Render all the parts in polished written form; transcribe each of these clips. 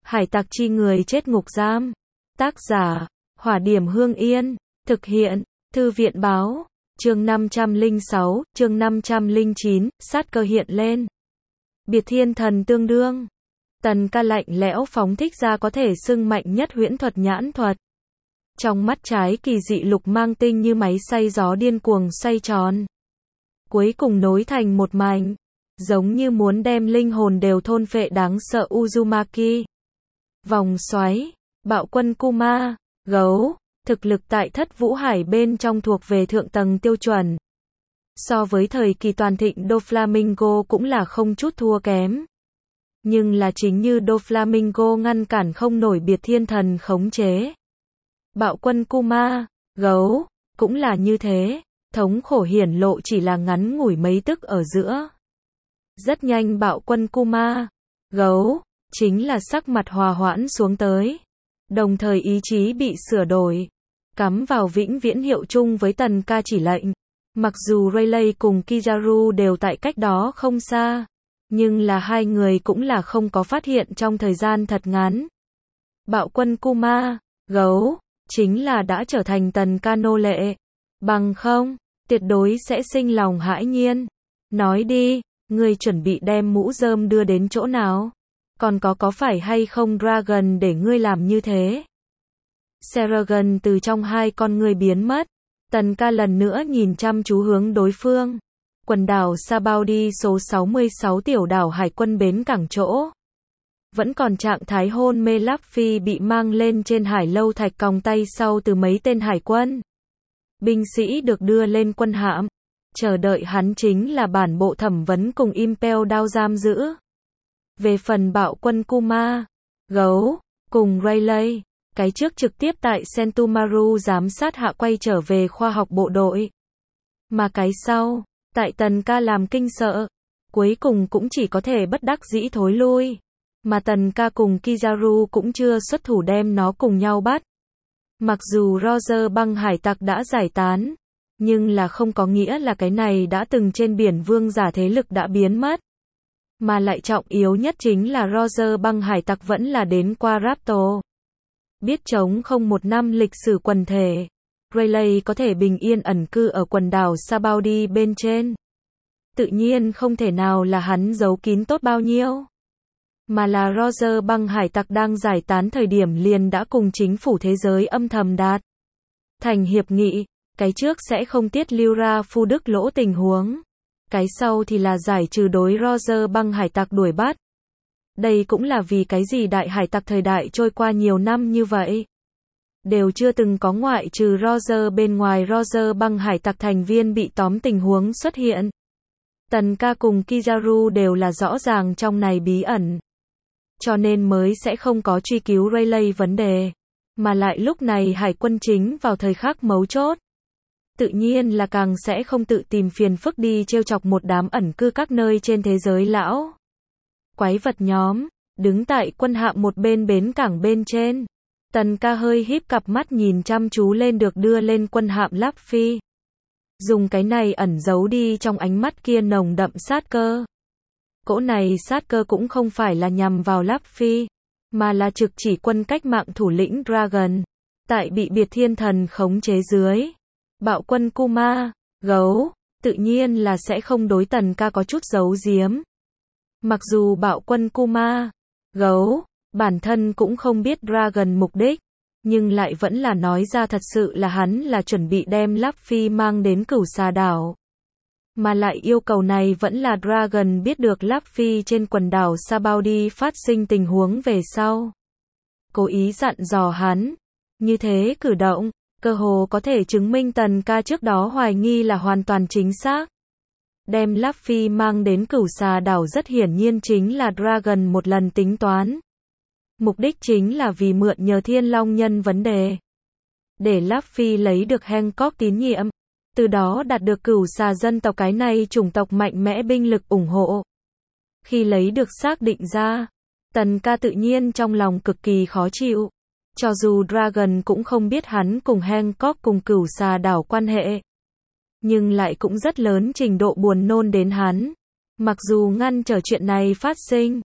Hải tặc chi người chết ngục giam. Tác giả, Hỏa Điểm Hương Yên. Thực hiện, Thư viện báo. Chương 506, chương 509, sát cơ hiện lên. Biệt thiên thần tương đương. Tần Ca lạnh lẽo phóng thích ra có thể xưng mạnh nhất huyễn thuật nhãn thuật. Trong mắt trái kỳ dị lục mang tinh như máy xay gió điên cuồng xoay tròn. Cuối cùng nối thành một mảnh, giống như muốn đem linh hồn đều thôn phệ đáng sợ Uzumaki. Vòng xoáy, bạo quân Kuma, gấu, thực lực tại Thất Vũ Hải bên trong thuộc về thượng tầng tiêu chuẩn. So với thời kỳ toàn thịnh Doflamingo cũng là không chút thua kém. Nhưng là chính như Doflamingo ngăn cản không nổi biệt thiên thần khống chế. Bạo quân Kuma, gấu, cũng là như thế, thống khổ hiển lộ chỉ là ngắn ngủi mấy tức ở giữa. Rất nhanh bạo quân Kuma, gấu, chính là sắc mặt hòa hoãn xuống tới. Đồng thời ý chí bị sửa đổi, cắm vào vĩnh viễn hiệu chung với Tần Ca chỉ lệnh. Mặc dù Rayleigh cùng Kizaru đều tại cách đó không xa, nhưng là hai người cũng là không có phát hiện trong thời gian thật ngắn. Bạo quân Kuma, gấu, chính là đã trở thành Tần Ca nô lệ. Bằng không, tuyệt đối sẽ sinh lòng hãi nhiên. Nói đi, ngươi chuẩn bị đem mũ rơm đưa đến chỗ nào? Còn có phải hay không Dragon để ngươi làm như thế? Seragon từ trong hai con ngươi biến mất. Tần Ca lần nữa nhìn chăm chú hướng đối phương. Quần đảo Sabaudi số 66 tiểu đảo hải quân bến cảng chỗ. Vẫn còn trạng thái hôn mê Luffy bị mang lên trên hải lâu thạch còng tay sau từ mấy tên hải quân. Binh sĩ được đưa lên quân hạm. Chờ đợi hắn chính là bản bộ thẩm vấn cùng Impel Down giam giữ. Về phần bạo quân Kuma, gấu, cùng Rayleigh, cái trước trực tiếp tại Sentomaru giám sát hạ quay trở về khoa học bộ đội. Mà cái sau, tại Tần Ca làm kinh sợ, cuối cùng cũng chỉ có thể bất đắc dĩ thối lui. Mà Tần Ca cùng Kizaru cũng chưa xuất thủ đem nó cùng nhau bắt. Mặc dù Roger băng hải tặc đã giải tán, nhưng là không có nghĩa là cái này đã từng trên biển vương giả thế lực đã biến mất. Mà lại trọng yếu nhất chính là Roger băng hải tặc vẫn là đến qua Raptor. Biết chống không một năm lịch sử quần thể, Rayleigh có thể bình yên ẩn cư ở quần đảo Sabaudi bên trên. Tự nhiên không thể nào là hắn giấu kín tốt bao nhiêu. Mà là Roger băng hải tặc đang giải tán thời điểm liền đã cùng chính phủ thế giới âm thầm đạt thành hiệp nghị. Cái trước sẽ không tiết lưu ra phu đức lỗ tình huống. Cái sau thì là giải trừ đối Roger băng hải tặc đuổi bắt. Đây cũng là vì cái gì đại hải tặc thời đại trôi qua nhiều năm như vậy. Đều chưa từng có ngoại trừ Roger bên ngoài Roger băng hải tặc thành viên bị tóm tình huống xuất hiện. Tần Ca cùng Kizaru đều là rõ ràng trong này bí ẩn. Cho nên mới sẽ không có truy cứu Rayleigh vấn đề. Mà lại lúc này hải quân chính vào thời khắc mấu chốt. Tự nhiên là càng sẽ không tự tìm phiền phức đi trêu chọc một đám ẩn cư các nơi trên thế giới lão quái vật nhóm, đứng tại quân hạm một bên bến cảng bên trên. Tần Ca hơi híp cặp mắt nhìn chăm chú lên được đưa lên quân hạm Luffy. Dùng cái này ẩn giấu đi trong ánh mắt kia nồng đậm sát cơ. Cỗ này sát cơ cũng không phải là nhằm vào Luffy, mà là trực chỉ quân cách mạng thủ lĩnh Dragon. Tại bị biệt thiên thần khống chế dưới. Bạo quân Kuma, gấu, tự nhiên là sẽ không đối Tần Ca có chút giấu giếm. Mặc dù bạo quân Kuma, gấu, bản thân cũng không biết Dragon mục đích, nhưng lại vẫn là nói ra thật sự là hắn là chuẩn bị đem Luffy mang đến Cửu Xà đảo. Mà lại yêu cầu này vẫn là Dragon biết được Luffy trên quần đảo Sabaudi phát sinh tình huống về sau. Cố ý dặn dò hắn, như thế cử động, cơ hồ có thể chứng minh Tần Ca trước đó hoài nghi là hoàn toàn chính xác. Đem Luffy mang đến Cửu Xà đảo rất hiển nhiên chính là Dragon một lần tính toán. Mục đích chính là vì mượn nhờ Thiên Long Nhân vấn đề. Để Luffy lấy được Hancock tín nhiệm. Từ đó đạt được Cửu Xà dân tộc cái này chủng tộc mạnh mẽ binh lực ủng hộ. Khi lấy được xác định ra, Tần Ca tự nhiên trong lòng cực kỳ khó chịu. Cho dù Dragon cũng không biết hắn cùng Hancock cùng Cửu Xà đảo quan hệ. Nhưng lại cũng rất lớn trình độ buồn nôn đến hắn. Mặc dù ngăn trở chuyện này phát sinh,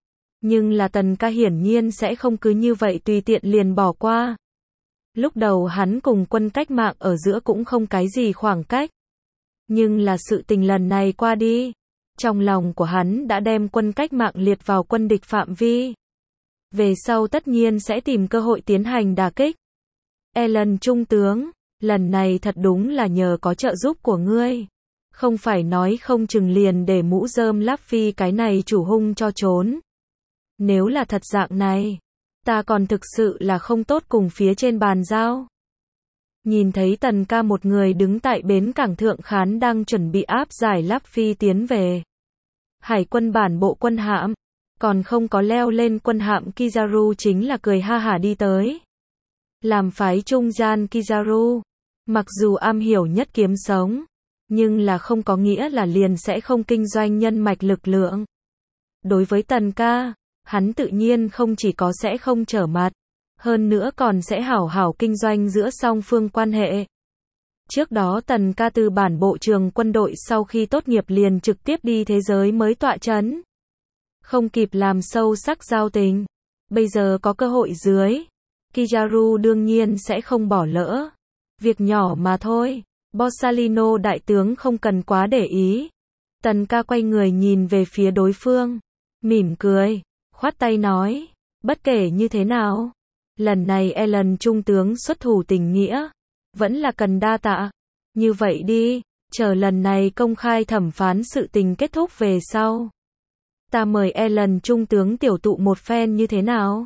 Nhưng là Tần ca hiển nhiên sẽ không cứ như vậy tùy tiện liền bỏ qua. Lúc đầu hắn cùng quân cách mạng ở giữa cũng không cái gì khoảng cách. Nhưng là sự tình lần này qua đi. Trong lòng của hắn đã đem quân cách mạng liệt vào quân địch phạm vi. Về sau tất nhiên sẽ tìm cơ hội tiến hành đả kích. Alan trung tướng, lần này thật đúng là nhờ có trợ giúp của ngươi. Không phải nói không chừng liền để mũ rơm Luffy cái này chủ hung cho trốn. Nếu là thật dạng này, ta còn thực sự là không tốt cùng phía trên bàn giao. Nhìn thấy Tần ca một người đứng tại bến cảng thượng khán đang chuẩn bị áp giải Luffy tiến về. Hải quân bản bộ quân hạm, còn không có leo lên quân hạm Kizaru chính là cười ha hả đi tới. Làm phái trung gian Kizaru, mặc dù am hiểu nhất kiếm sống, nhưng là không có nghĩa là liền sẽ không kinh doanh nhân mạch lực lượng. Đối với Tần ca, hắn tự nhiên không chỉ có sẽ không trở mặt, hơn nữa còn sẽ hảo hảo kinh doanh giữa song phương quan hệ. Trước đó Tần ca từ bản bộ trường quân đội sau khi tốt nghiệp liền trực tiếp đi thế giới mới tọa chấn. Không kịp làm sâu sắc giao tình. Bây giờ có cơ hội dưới. Kizaru đương nhiên sẽ không bỏ lỡ. Việc nhỏ mà thôi. Borsalino đại tướng không cần quá để ý. Tần ca quay người nhìn về phía đối phương. Mỉm cười. Khoát tay nói. Bất kể như thế nào. Lần này Alan trung tướng xuất thủ tình nghĩa. Vẫn là cần đa tạ. Như vậy đi. Chờ lần này công khai thẩm phán sự tình kết thúc về sau. Ta mời Alan trung tướng tiểu tụ một phen như thế nào?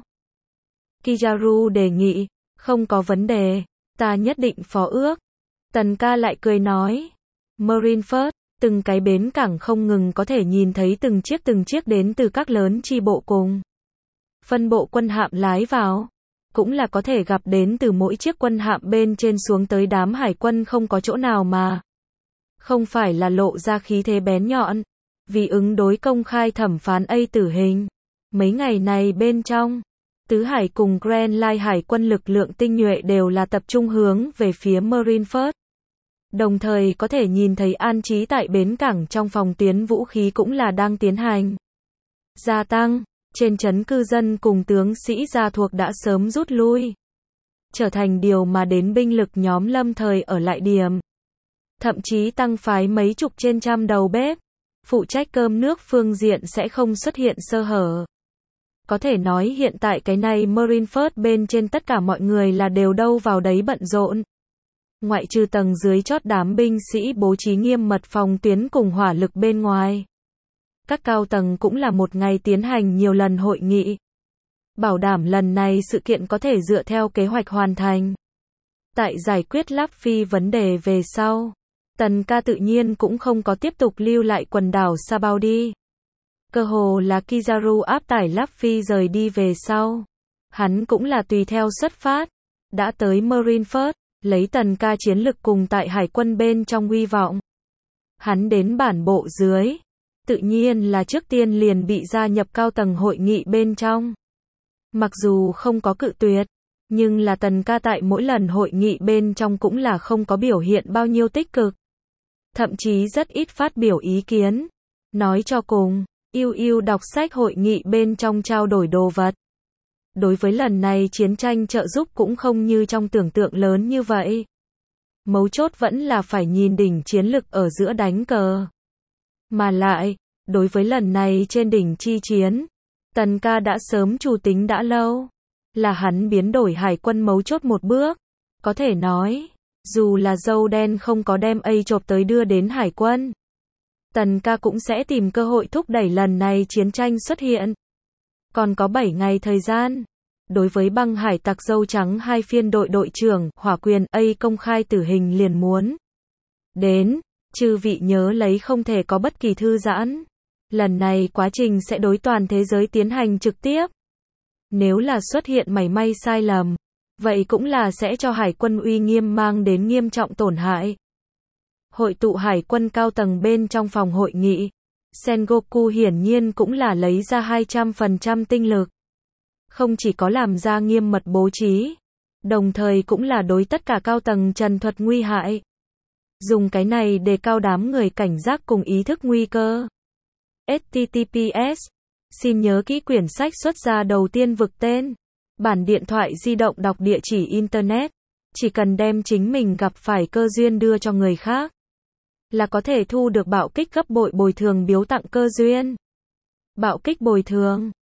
Kizaru đề nghị. Không có vấn đề. Ta nhất định phó ước. Tần ca lại cười nói. Marineford, từng cái bến cảng không ngừng có thể nhìn thấy từng chiếc đến từ các lớn chi bộ cùng. Phân bộ quân hạm lái vào. Cũng là có thể gặp đến từ mỗi chiếc quân hạm bên trên xuống tới đám hải quân không có chỗ nào mà. Không phải là lộ ra khí thế bén nhọn. Vì ứng đối công khai thẩm phán tử hình. Mấy ngày này bên trong. Tứ Hải cùng Grand Line hải quân lực lượng tinh nhuệ đều là tập trung hướng về phía Marineford. Đồng thời có thể nhìn thấy an trí tại bến cảng trong phòng tuyến vũ khí cũng là đang tiến hành gia tăng. Trên trấn cư dân cùng tướng sĩ gia thuộc đã sớm rút lui. Trở thành điều mà đến binh lực nhóm lâm thời ở lại điểm. Thậm chí tăng phái mấy chục trên trăm đầu bếp. Phụ trách cơm nước phương diện sẽ không xuất hiện sơ hở. Có thể nói hiện tại cái này Marineford bên trên tất cả mọi người là đều đâu vào đấy bận rộn. Ngoại trừ tầng dưới chót đám binh sĩ bố trí nghiêm mật phòng tuyến cùng hỏa lực bên ngoài. Các cao tầng cũng là một ngày tiến hành nhiều lần hội nghị. Bảo đảm lần này sự kiện có thể dựa theo kế hoạch hoàn thành. Tại giải quyết Luffy vấn đề về sau. Tần ca tự nhiên cũng không có tiếp tục lưu lại quần đảo Sabaody. Cơ hồ là Kizaru áp tải Luffy rời đi về sau. Hắn cũng là tùy theo xuất phát. Đã tới Marineford, lấy Tần ca chiến lực cùng tại hải quân bên trong uy vọng. Hắn đến bản bộ dưới. Tự nhiên là trước tiên liền bị gia nhập cao tầng hội nghị bên trong. Mặc dù không có cự tuyệt, nhưng là Tần ca tại mỗi lần hội nghị bên trong cũng là không có biểu hiện bao nhiêu tích cực. Thậm chí rất ít phát biểu ý kiến. Nói cho cùng, yêu đọc sách hội nghị bên trong trao đổi đồ vật. Đối với lần này chiến tranh trợ giúp cũng không như trong tưởng tượng lớn như vậy. Mấu chốt vẫn là phải nhìn đỉnh chiến lực ở giữa đánh cờ. Mà lại, đối với lần này trên đỉnh chi chiến, Tần ca đã sớm chủ tính đã lâu. Là hắn biến đổi hải quân mấu chốt một bước. Có thể nói, dù là dâu đen không có đem chộp tới đưa đến hải quân. Tần ca cũng sẽ tìm cơ hội thúc đẩy lần này chiến tranh xuất hiện. Còn có 7 ngày thời gian. Đối với băng hải tặc dâu trắng hai phiên đội trưởng, hỏa quyền công khai tử hình liền muốn. Đến, chư vị nhớ lấy không thể có bất kỳ thư giãn. Lần này quá trình sẽ đối toàn thế giới tiến hành trực tiếp. Nếu là xuất hiện mảy may sai lầm, vậy cũng là sẽ cho hải quân uy nghiêm mang đến nghiêm trọng tổn hại. Hội tụ hải quân cao tầng bên trong phòng hội nghị. Sengoku hiển nhiên cũng là lấy ra 200% tinh lực. Không chỉ có làm ra nghiêm mật bố trí, đồng thời cũng là đối tất cả cao tầng trần thuật nguy hại. Dùng cái này để cao đám người cảnh giác cùng ý thức nguy cơ. https Xin nhớ kỹ quyển sách xuất ra đầu tiên vực tên. Bản điện thoại di động đọc địa chỉ Internet. Chỉ cần đem chính mình gặp phải cơ duyên đưa cho người khác, là có thể thu được bạo kích gấp bội bồi thường biếu tặng cơ duyên. Bạo kích bồi thường.